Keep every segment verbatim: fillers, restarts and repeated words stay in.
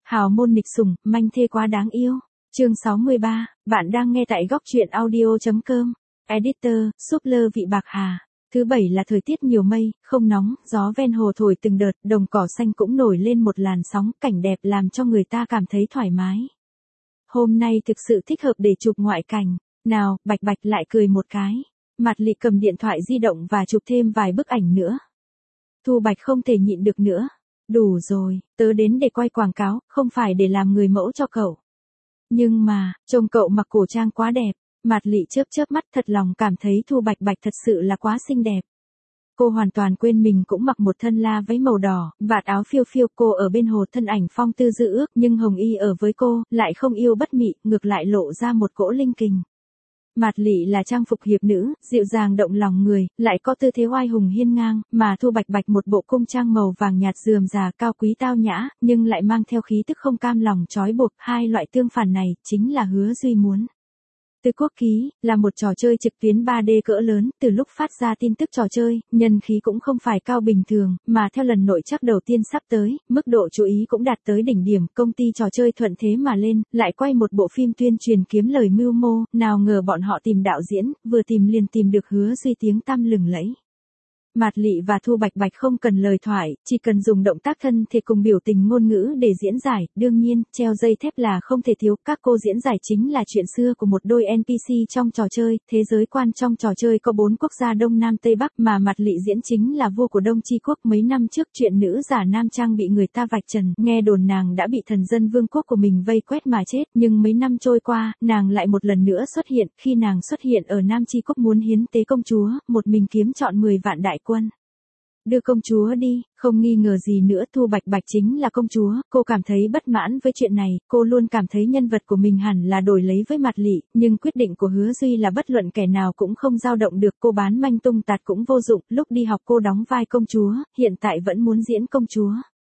Hào môn nghịch sủng, manh thê quá đáng yêu. Chương sáu mươi ba, bạn đang nghe tại góc truyện audio chấm com. Editor, Súp-lơ vị bạc hà. Thứ bảy là thời tiết nhiều mây, không nóng, gió ven hồ thổi từng đợt, đồng cỏ xanh cũng nổi lên một làn sóng, cảnh đẹp làm cho người ta cảm thấy thoải mái. Hôm nay thực sự thích hợp để chụp ngoại cảnh. Nào, Bạch Bạch lại cười một cái. Mạt Lị cầm điện thoại di động và chụp thêm vài bức ảnh nữa. Thu Bạch không thể nhịn được nữa. Đủ rồi, tớ đến để quay quảng cáo, không phải để làm người mẫu cho cậu. Nhưng mà, trông cậu mặc cổ trang quá đẹp. Mạt Lị chớp chớp mắt, thật lòng cảm thấy Thu Bạch Bạch thật sự là quá xinh đẹp. Cô hoàn toàn quên mình cũng mặc một thân la váy màu đỏ, vạt áo phiêu phiêu, cô ở bên hồ thân ảnh phong tư dư ước, nhưng Hồng Y ở với cô, lại không yêu bất mị, ngược lại lộ ra một cỗ linh kình. Mạt Lị là trang phục hiệp nữ, dịu dàng động lòng người, lại có tư thế oai hùng hiên ngang, mà Thu Bạch Bạch một bộ cung trang màu vàng nhạt rườm rà, cao quý tao nhã, nhưng lại mang theo khí tức không cam lòng trói buộc. Hai loại tương phản này chính là Hứa Duy muốn. Từ Quốc Ký là một trò chơi trực tuyến ba D cỡ lớn, từ lúc phát ra tin tức trò chơi, nhân khí cũng không phải cao bình thường, mà theo lần nội trắc đầu tiên sắp tới, mức độ chú ý cũng đạt tới đỉnh điểm, công ty trò chơi thuận thế mà lên, lại quay một bộ phim tuyên truyền kiếm lời mưu mô, nào ngờ bọn họ tìm đạo diễn, vừa tìm liền tìm được Hứa Duy tiếng tăm lừng lẫy. Mạt Lị và Thu Bạch Bạch không cần lời thoại, chỉ cần dùng động tác thân thể cùng biểu tình ngôn ngữ để diễn giải, đương nhiên, treo dây thép là không thể thiếu, các cô diễn giải chính là chuyện xưa của một đôi en pê xê trong trò chơi, thế giới quan trong trò chơi có bốn quốc gia Đông Nam Tây Bắc mà Mạt Lị diễn chính là vua của Đông Chi Quốc. Mấy năm trước chuyện nữ giả nam trang bị người ta vạch trần, nghe đồn nàng đã bị thần dân vương quốc của mình vây quét mà chết, nhưng mấy năm trôi qua, nàng lại một lần nữa xuất hiện, khi nàng xuất hiện ở Nam Chi Quốc muốn hiến tế công chúa, một mình kiếm trọn mười vạn đại quân. Đưa công chúa đi, không nghi ngờ gì nữa, Thu Bạch Bạch chính là công chúa, cô cảm thấy bất mãn với chuyện này, cô luôn cảm thấy nhân vật của mình hẳn là đổi lấy với Mạt Lị, nhưng quyết định của Hứa Duy là bất luận kẻ nào cũng không dao động được, cô bán manh tung tạt cũng vô dụng, lúc đi học cô đóng vai công chúa, hiện tại vẫn muốn diễn công chúa.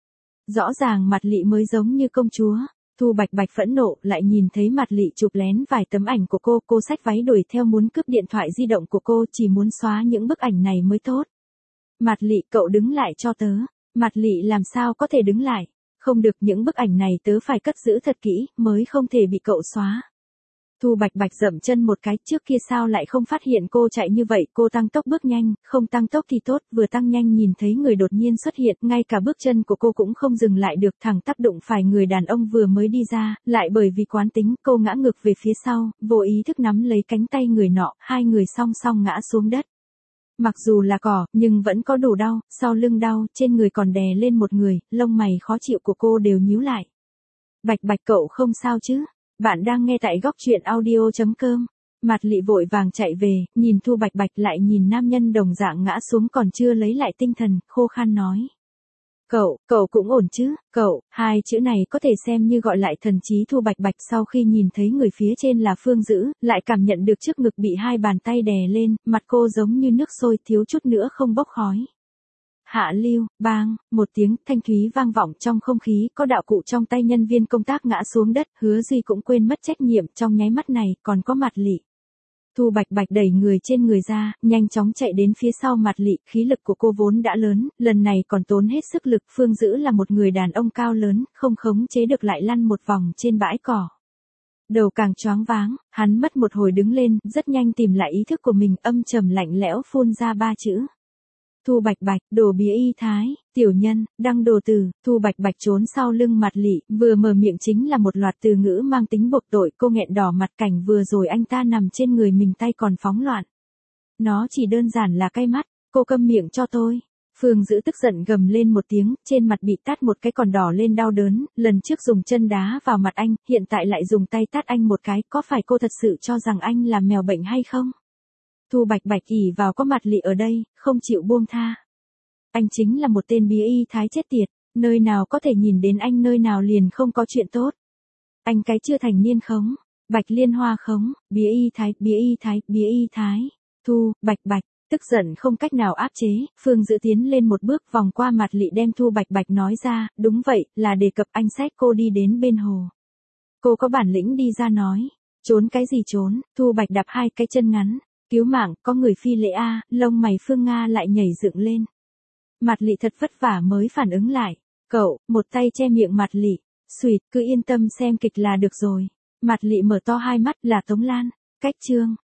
Rõ ràng Mạt Lị mới giống như công chúa. Thu Bạch Bạch phẫn nộ, lại nhìn thấy Mạt Lị chụp lén vài tấm ảnh của cô, cô xách váy đuổi theo muốn cướp điện thoại di động của cô, chỉ muốn xóa những bức ảnh này mới tốt. Mạt Lị, cậu đứng lại cho tớ. Mạt Lị làm sao có thể đứng lại? Không được, những bức ảnh này tớ phải cất giữ thật kỹ, mới không thể bị cậu xóa. Thu Bạch Bạch dậm chân một cái, trước kia sao lại không phát hiện cô chạy như vậy, cô tăng tốc bước nhanh, không tăng tốc thì tốt, vừa tăng nhanh nhìn thấy người đột nhiên xuất hiện, ngay cả bước chân của cô cũng không dừng lại được, thẳng tắp đụng phải người đàn ông vừa mới đi ra, lại bởi vì quán tính, cô ngã ngược về phía sau, vô ý thức nắm lấy cánh tay người nọ, hai người song song ngã xuống đất. Mặc dù là cỏ, nhưng vẫn có đủ đau, sau lưng đau, trên người còn đè lên một người, lông mày khó chịu của cô đều nhíu lại. Bạch Bạch, cậu không sao chứ? Bạn đang nghe tại góc truyện audio chấm com. Mạt Lị vội vàng chạy về, nhìn Thu Bạch Bạch lại nhìn nam nhân đồng dạng ngã xuống còn chưa lấy lại tinh thần, khô khan nói. Cậu, cậu cũng ổn chứ, cậu, hai chữ này có thể xem như gọi lại thần trí Thu Bạch Bạch sau khi nhìn thấy người phía trên là Phương Dữ, lại cảm nhận được trước ngực bị hai bàn tay đè lên, mặt cô giống như nước sôi, thiếu chút nữa không bốc khói. Hạ lưu, bang, một tiếng thanh thúy vang vọng trong không khí, có đạo cụ trong tay nhân viên công tác ngã xuống đất, Hứa Duy cũng quên mất trách nhiệm, trong nháy mắt này, còn có Mạt Lị. Thu Bạch Bạch đẩy người trên người ra, nhanh chóng chạy đến phía sau Mạt Lị, khí lực của cô vốn đã lớn, lần này còn tốn hết sức lực, Phương Dữ là một người đàn ông cao lớn, không khống chế được lại lăn một vòng trên bãi cỏ. Đầu càng choáng váng, hắn mất một hồi đứng lên, rất nhanh tìm lại ý thức của mình, âm trầm lạnh lẽo phun ra ba chữ. Thu Bạch Bạch, đồ bía y thái, tiểu nhân, đăng đồ tử. Thu Bạch Bạch trốn sau lưng Mạt Lị, vừa mở miệng chính là một loạt từ ngữ mang tính buộc tội, cô nghẹn đỏ mặt, cảnh vừa rồi anh ta nằm trên người mình tay còn phóng loạn. Nó chỉ đơn giản là cay mắt, cô câm miệng cho tôi. Phương Dữ tức giận gầm lên một tiếng, trên mặt bị tát một cái còn đỏ lên đau đớn, lần trước dùng chân đá vào mặt anh, hiện tại lại dùng tay tát anh một cái, có phải cô thật sự cho rằng anh là mèo bệnh hay không? Thu Bạch Bạch ỉ vào có Mạt Lị ở đây, không chịu buông tha. Anh chính là một tên bía y thái chết tiệt, nơi nào có thể nhìn đến anh nơi nào liền không có chuyện tốt. Anh cái chưa thành niên khống, Bạch Liên Hoa khống, bía y thái, bía y thái, bía y thái. Thu Bạch Bạch, tức giận không cách nào áp chế, Phương Dữ tiến lên một bước vòng qua Mạt Lị đem Thu Bạch Bạch nói ra, đúng vậy, là đề cập anh xách cô đi đến bên hồ. Cô có bản lĩnh đi ra nói, trốn cái gì trốn, Thu Bạch đạp hai cái chân ngắn. Cứu mạng, có người phi lễ a, lông mày Phương Nga lại nhảy dựng lên. Mạt Lị thật vất vả mới phản ứng lại. Cậu, một tay che miệng Mạt Lị. Xuyệt, cứ yên tâm xem kịch là được rồi. Mạt Lị mở to hai mắt là Tống Lan. Cách chương.